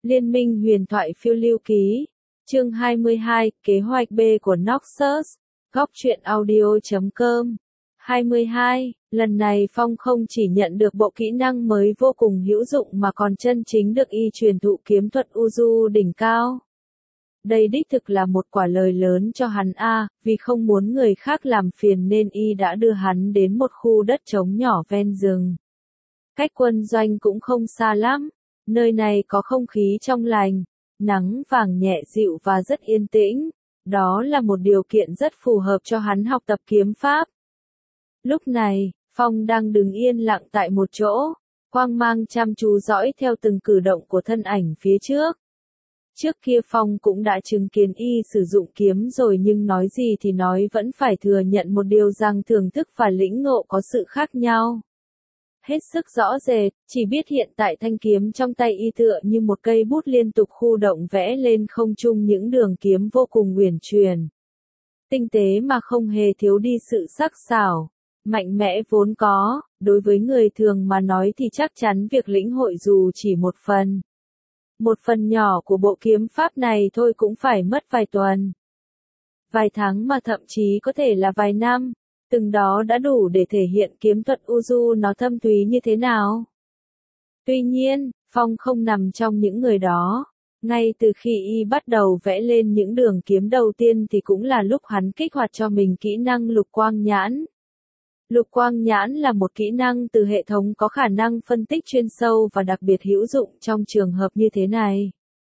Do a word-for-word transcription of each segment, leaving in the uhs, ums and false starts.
Liên minh huyền thoại phiêu lưu ký. Chương hai mươi hai, kế hoạch B của Noxus. Góc truyện audio chấm com. hai mươi hai, lần này Phong không chỉ nhận được bộ kỹ năng mới vô cùng hữu dụng mà còn chân chính được y truyền thụ kiếm thuật Uju đỉnh cao. Đây đích thực là một quả lời lớn cho hắn a, vì không muốn người khác làm phiền nên y đã đưa hắn đến một khu đất trống nhỏ ven rừng. Cách quân doanh cũng không xa lắm, nơi này có không khí trong lành, nắng vàng nhẹ dịu và rất yên tĩnh, đó là một điều kiện rất phù hợp cho hắn học tập kiếm pháp. Lúc này, Phong đang đứng yên lặng tại một chỗ, quang mang chăm chú dõi theo từng cử động của thân ảnh phía trước. Trước kia Phong cũng đã chứng kiến y sử dụng kiếm rồi nhưng nói gì thì nói vẫn phải thừa nhận một điều rằng thưởng thức và lĩnh ngộ có sự khác nhau. Hết sức rõ rệt, chỉ biết hiện tại thanh kiếm trong tay y tựa như một cây bút liên tục khu động vẽ lên không trung những đường kiếm vô cùng uyển chuyển. Tinh tế mà không hề thiếu đi sự sắc sảo, mạnh mẽ vốn có, đối với người thường mà nói thì chắc chắn việc lĩnh hội dù chỉ một phần. Một phần nhỏ của bộ kiếm pháp này thôi cũng phải mất vài tuần, vài tháng mà thậm chí có thể là vài năm. Từng đó đã đủ để thể hiện kiếm thuật Uju nó thâm thúy như thế nào. Tuy nhiên, Phong không nằm trong những người đó. Ngay từ khi y bắt đầu vẽ lên những đường kiếm đầu tiên thì cũng là lúc hắn kích hoạt cho mình kỹ năng lục quang nhãn. Lục quang nhãn là một kỹ năng từ hệ thống có khả năng phân tích chuyên sâu và đặc biệt hữu dụng trong trường hợp như thế này.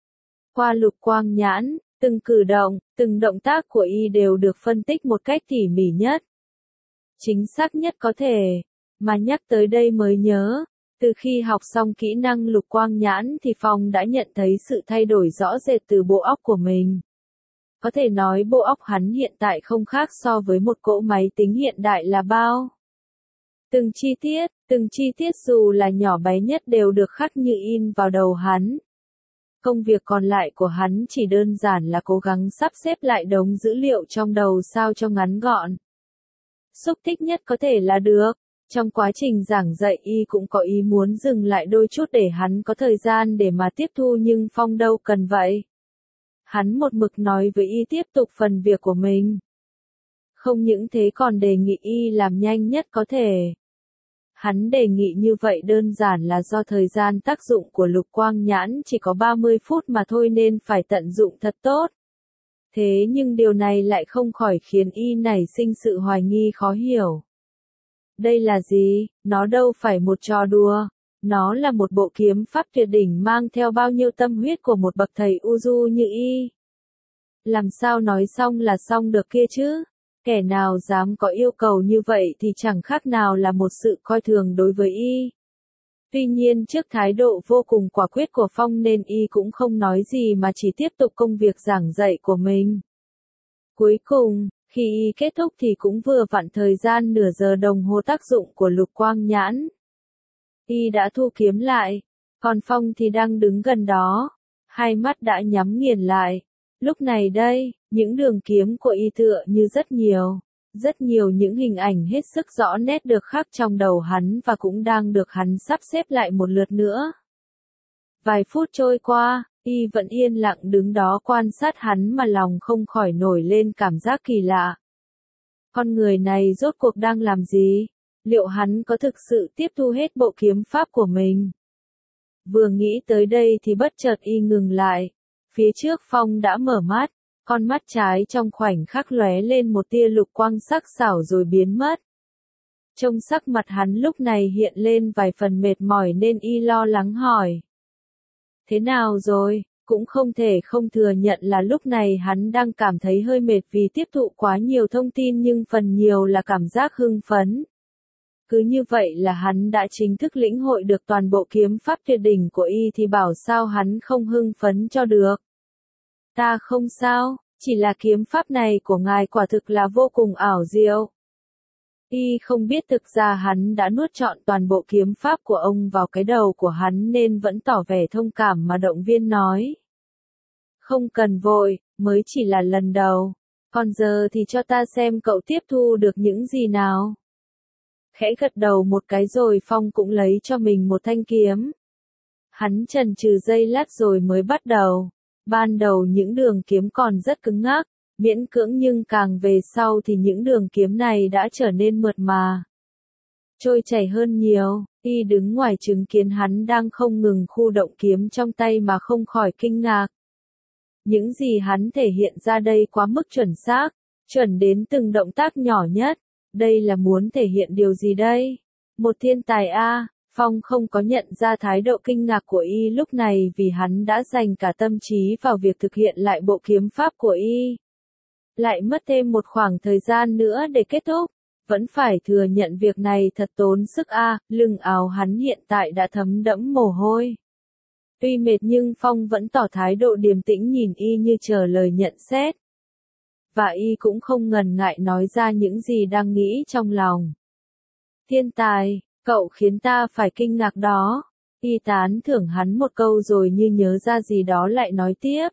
Qua lục quang nhãn, từng cử động, từng động tác của y đều được phân tích một cách tỉ mỉ nhất, chính xác nhất có thể. Mà nhắc tới đây mới nhớ, từ khi học xong kỹ năng lục quang nhãn thì Phong đã nhận thấy sự thay đổi rõ rệt từ bộ óc của mình. Có thể nói bộ óc hắn hiện tại không khác so với một cỗ máy tính hiện đại là bao. Từng chi tiết, từng chi tiết dù là nhỏ bé nhất đều được khắc như in vào đầu hắn. Công việc còn lại của hắn chỉ đơn giản là cố gắng sắp xếp lại đống dữ liệu trong đầu sao cho ngắn gọn, xúc tích nhất có thể là được. Trong quá trình giảng dạy y cũng có ý muốn dừng lại đôi chút để hắn có thời gian để mà tiếp thu nhưng Phong đâu cần vậy. Hắn một mực nói với y tiếp tục phần việc của mình. Không những thế còn đề nghị y làm nhanh nhất có thể. Hắn đề nghị như vậy đơn giản là do thời gian tác dụng của lục quang nhãn chỉ có ba mươi phút mà thôi nên phải tận dụng thật tốt. Thế nhưng điều này lại không khỏi khiến y nảy sinh sự hoài nghi khó hiểu. Đây là gì? Nó đâu phải một trò đùa. Nó là một bộ kiếm pháp tuyệt đỉnh mang theo bao nhiêu tâm huyết của một bậc thầy Uju như y. Làm sao nói xong là xong được kia chứ? Kẻ nào dám có yêu cầu như vậy thì chẳng khác nào là một sự coi thường đối với y. Tuy nhiên trước thái độ vô cùng quả quyết của Phong nên y cũng không nói gì mà chỉ tiếp tục công việc giảng dạy của mình. Cuối cùng, khi y kết thúc thì cũng vừa vặn thời gian nửa giờ đồng hồ tác dụng của lục quang nhãn. Y đã thu kiếm lại, còn Phong thì đang đứng gần đó, hai mắt đã nhắm nghiền lại. Lúc này đây, những đường kiếm của y tựa như rất nhiều, rất nhiều những hình ảnh hết sức rõ nét được khắc trong đầu hắn và cũng đang được hắn sắp xếp lại một lượt nữa. Vài phút trôi qua, y vẫn yên lặng đứng đó quan sát hắn mà lòng không khỏi nổi lên cảm giác kỳ lạ. Con người này rốt cuộc đang làm gì? Liệu hắn có thực sự tiếp thu hết bộ kiếm pháp của mình? Vừa nghĩ tới đây thì bất chợt y ngừng lại. Phía trước Phong đã mở mắt, con mắt trái trong khoảnh khắc lóe lên một tia lục quang sắc sảo rồi biến mất. Trông sắc mặt hắn lúc này hiện lên vài phần mệt mỏi nên y lo lắng hỏi. Thế nào rồi? Cũng không thể không thừa nhận là lúc này hắn đang cảm thấy hơi mệt vì tiếp thụ quá nhiều thông tin nhưng phần nhiều là cảm giác hưng phấn. Cứ như vậy là hắn đã chính thức lĩnh hội được toàn bộ kiếm pháp tuyệt đỉnh của y thì bảo sao hắn không hưng phấn cho được. Ta không sao, chỉ là kiếm pháp này của ngài quả thực là vô cùng ảo diệu. Y không biết thực ra hắn đã nuốt trọn toàn bộ kiếm pháp của ông vào cái đầu của hắn nên vẫn tỏ vẻ thông cảm mà động viên nói. Không cần vội, mới chỉ là lần đầu. Còn giờ thì cho ta xem cậu tiếp thu được những gì nào. Khẽ gật đầu một cái rồi Phong cũng lấy cho mình một thanh kiếm. Hắn chần chừ giây lát rồi mới bắt đầu. Ban đầu những đường kiếm còn rất cứng ngắc, miễn cưỡng, nhưng càng về sau thì những đường kiếm này đã trở nên mượt mà, trôi chảy hơn nhiều. Y đứng ngoài chứng kiến hắn đang không ngừng khu động kiếm trong tay mà không khỏi kinh ngạc. Những gì hắn thể hiện ra đây quá mức chuẩn xác, chuẩn đến từng động tác nhỏ nhất. Đây là muốn thể hiện điều gì đây? Một thiên tài a. Phong không có nhận ra thái độ kinh ngạc của y lúc này vì hắn đã dành cả tâm trí vào việc thực hiện lại bộ kiếm pháp của y. Lại mất thêm một khoảng thời gian nữa để kết thúc. Vẫn phải thừa nhận việc này thật tốn sức a. Lưng áo hắn hiện tại đã thấm đẫm mồ hôi. Tuy mệt nhưng Phong vẫn tỏ thái độ điềm tĩnh nhìn y như chờ lời nhận xét. Và y cũng không ngần ngại nói ra những gì đang nghĩ trong lòng. Thiên tài, cậu khiến ta phải kinh ngạc đó. Y tán thưởng hắn một câu rồi như nhớ ra gì đó lại nói tiếp.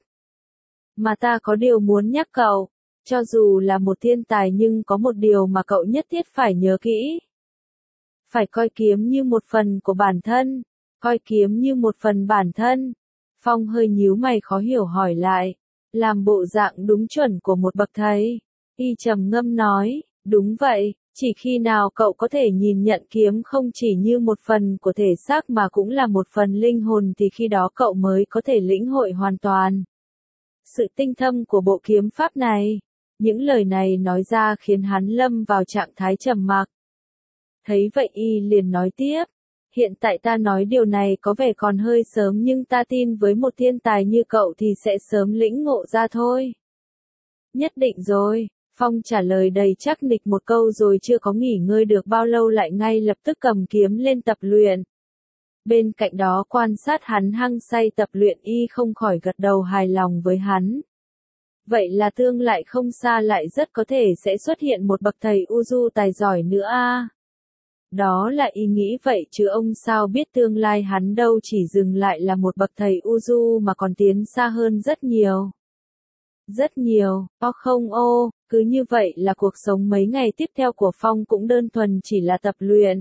Mà ta có điều muốn nhắc cậu. Cho dù là một thiên tài nhưng có một điều mà cậu nhất thiết phải nhớ kỹ. Phải coi kiếm như một phần của bản thân. Coi kiếm như một phần bản thân. Phong hơi nhíu mày khó hiểu hỏi lại. Làm bộ dạng đúng chuẩn của một bậc thầy. Y trầm ngâm nói, đúng vậy, chỉ khi nào cậu có thể nhìn nhận kiếm không chỉ như một phần của thể xác mà cũng là một phần linh hồn thì khi đó cậu mới có thể lĩnh hội hoàn toàn sự tinh thâm của bộ kiếm pháp này. Những lời này nói ra khiến hắn lâm vào trạng thái trầm mặc. Thấy vậy y liền nói tiếp. Hiện tại ta nói điều này có vẻ còn hơi sớm nhưng ta tin với một thiên tài như cậu thì sẽ sớm lĩnh ngộ ra thôi. Nhất định rồi, Phong trả lời đầy chắc nịch một câu rồi chưa có nghỉ ngơi được bao lâu lại ngay lập tức cầm kiếm lên tập luyện. Bên cạnh đó quan sát hắn hăng say tập luyện y không khỏi gật đầu hài lòng với hắn. Vậy là tương lại không xa lại rất có thể sẽ xuất hiện một bậc thầy Uju tài giỏi nữa a. Đó là ý nghĩ vậy chứ ông sao biết tương lai hắn đâu chỉ dừng lại là một bậc thầy Uju mà còn tiến xa hơn rất nhiều. Rất nhiều, o không ô, cứ như vậy là cuộc sống mấy ngày tiếp theo của Phong cũng đơn thuần chỉ là tập luyện.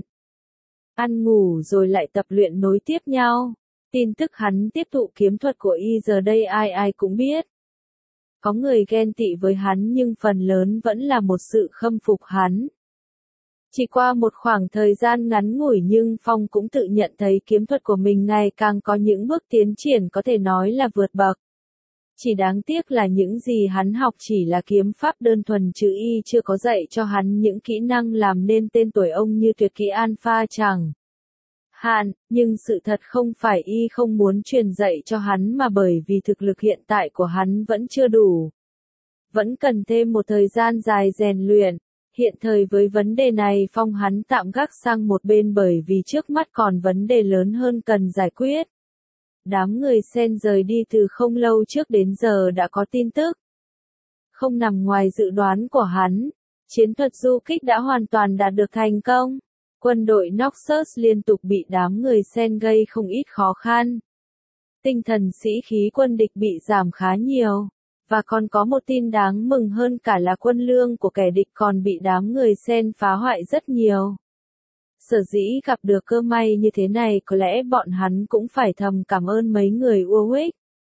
Ăn ngủ rồi lại tập luyện nối tiếp nhau. Tin tức hắn tiếp thụ kiếm thuật của y giờ đây ai ai cũng biết. Có người ghen tị với hắn nhưng phần lớn vẫn là một sự khâm phục hắn. Chỉ qua một khoảng thời gian ngắn ngủi nhưng Phong cũng tự nhận thấy kiếm thuật của mình ngày càng có những bước tiến triển có thể nói là vượt bậc. Chỉ đáng tiếc là những gì hắn học chỉ là kiếm pháp đơn thuần chứ y chưa có dạy cho hắn những kỹ năng làm nên tên tuổi ông như tuyệt kỹ Alpha chẳng hạn, nhưng sự thật không phải y không muốn truyền dạy cho hắn mà bởi vì thực lực hiện tại của hắn vẫn chưa đủ. Vẫn cần thêm một thời gian dài rèn luyện. Hiện thời với vấn đề này Phong hắn tạm gác sang một bên bởi vì trước mắt còn vấn đề lớn hơn cần giải quyết. Đám người Sen rời đi từ không lâu trước đến giờ đã có tin tức. Không nằm ngoài dự đoán của hắn, chiến thuật du kích đã hoàn toàn đạt được thành công. Quân đội Noxus liên tục bị đám người Sen gây không ít khó khăn. Tinh thần sĩ khí quân địch bị giảm khá nhiều. Và còn có một tin đáng mừng hơn cả là quân lương của kẻ địch còn bị đám người Sen phá hoại rất nhiều. Sở dĩ gặp được cơ may như thế này có lẽ bọn hắn cũng phải thầm cảm ơn mấy người Warwick.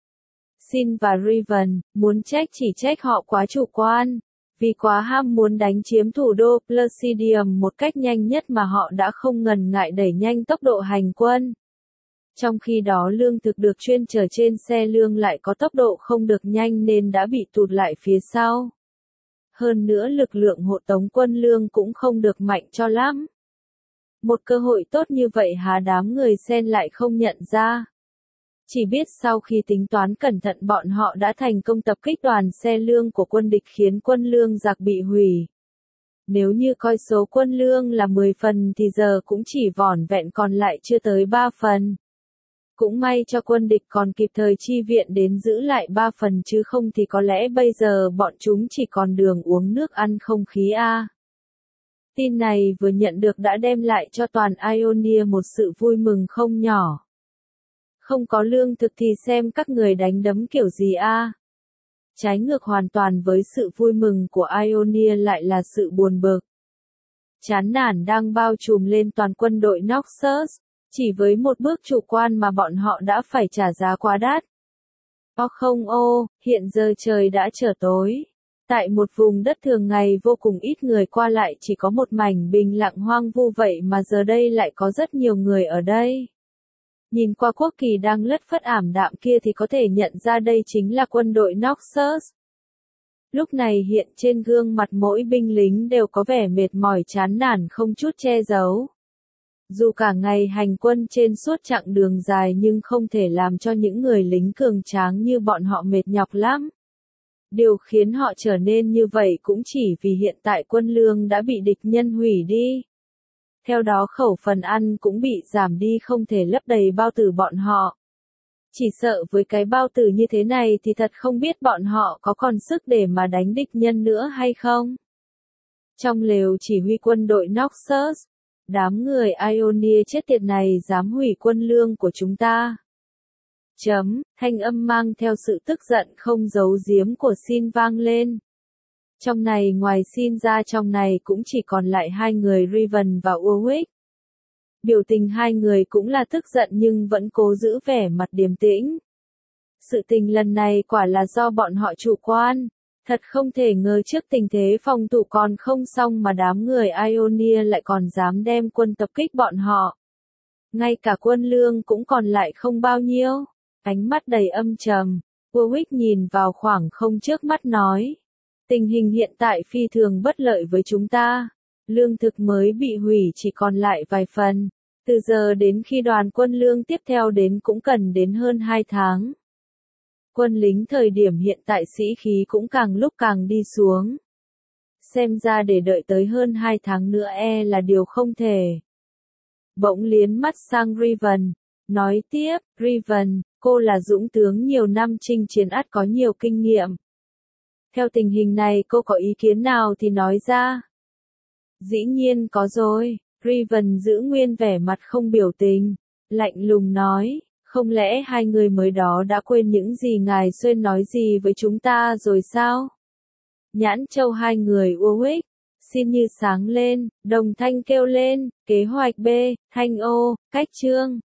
Sin và Riven, muốn trách chỉ trách họ quá chủ quan. Vì quá ham muốn đánh chiếm thủ đô Placidium một cách nhanh nhất mà họ đã không ngần ngại đẩy nhanh tốc độ hành quân. Trong khi đó lương thực được chuyên chở trên xe lương lại có tốc độ không được nhanh nên đã bị tụt lại phía sau. Hơn nữa lực lượng hộ tống quân lương cũng không được mạnh cho lắm. Một cơ hội tốt như vậy há đám người Sen lại không nhận ra. Chỉ biết sau khi tính toán cẩn thận bọn họ đã thành công tập kích đoàn xe lương của quân địch khiến quân lương giặc bị hủy. Nếu như coi số quân lương là mười phần thì giờ cũng chỉ vỏn vẹn còn lại chưa tới ba phần. Cũng may cho quân địch còn kịp thời chi viện đến giữ lại ba phần chứ không thì có lẽ bây giờ bọn chúng chỉ còn đường uống nước ăn không khí a. Tin này vừa nhận được đã đem lại cho toàn Ionia một sự vui mừng không nhỏ. Không có lương thực thì xem các người đánh đấm kiểu gì a. Trái ngược hoàn toàn với sự vui mừng của Ionia lại là sự buồn bực. Chán nản đang bao trùm lên toàn quân đội Noxus. Chỉ với một bước chủ quan mà bọn họ đã phải trả giá quá đắt. O không ô, hiện giờ trời đã trở tối. Tại một vùng đất thường ngày vô cùng ít người qua lại chỉ có một mảnh bình lặng hoang vu vậy mà giờ đây lại có rất nhiều người ở đây. Nhìn qua quốc kỳ đang lất phất ảm đạm kia thì có thể nhận ra đây chính là quân đội Noxus. Lúc này hiện trên gương mặt mỗi binh lính đều có vẻ mệt mỏi chán nản không chút che giấu. Dù cả ngày hành quân trên suốt chặng đường dài nhưng không thể làm cho những người lính cường tráng như bọn họ mệt nhọc lắm. Điều khiến họ trở nên như vậy cũng chỉ vì hiện tại quân lương đã bị địch nhân hủy đi. Theo đó khẩu phần ăn cũng bị giảm đi không thể lấp đầy bao tử bọn họ. Chỉ sợ với cái bao tử như thế này thì thật không biết bọn họ có còn sức để mà đánh địch nhân nữa hay không. Trong lều chỉ huy quân đội Noxus, đám người Ionia chết tiệt này dám hủy quân lương của chúng ta. Chấm, thanh âm mang theo sự tức giận không giấu giếm của Sin vang lên. Trong này ngoài Sin ra trong này cũng chỉ còn lại hai người Riven và Urwix. Biểu tình hai người cũng là tức giận nhưng vẫn cố giữ vẻ mặt điềm tĩnh. Sự tình lần này quả là do bọn họ chủ quan. Thật không thể ngờ trước tình thế phòng thủ còn không xong mà đám người Ionia lại còn dám đem quân tập kích bọn họ. Ngay cả quân lương cũng còn lại không bao nhiêu. Ánh mắt đầy âm trầm, Urwix nhìn vào khoảng không trước mắt nói. Tình hình hiện tại phi thường bất lợi với chúng ta. Lương thực mới bị hủy chỉ còn lại vài phần. Từ giờ đến khi đoàn quân lương tiếp theo đến cũng cần đến hơn hai tháng. Quân lính thời điểm hiện tại sĩ khí cũng càng lúc càng đi xuống. Xem ra để đợi tới hơn hai tháng nữa e là điều không thể. Bỗng liến mắt sang Riven, nói tiếp, Riven, cô là dũng tướng nhiều năm chinh chiến ắt có nhiều kinh nghiệm. Theo tình hình này cô có ý kiến nào thì nói ra. Dĩ nhiên có rồi, Riven giữ nguyên vẻ mặt không biểu tình, lạnh lùng nói, không lẽ hai người mới đó đã quên những gì ngài Xuyên nói gì với chúng ta rồi sao? Nhãn châu hai người Urwix, Sin như sáng lên, đồng thanh kêu lên, kế hoạch B, thanh ô, cách chương.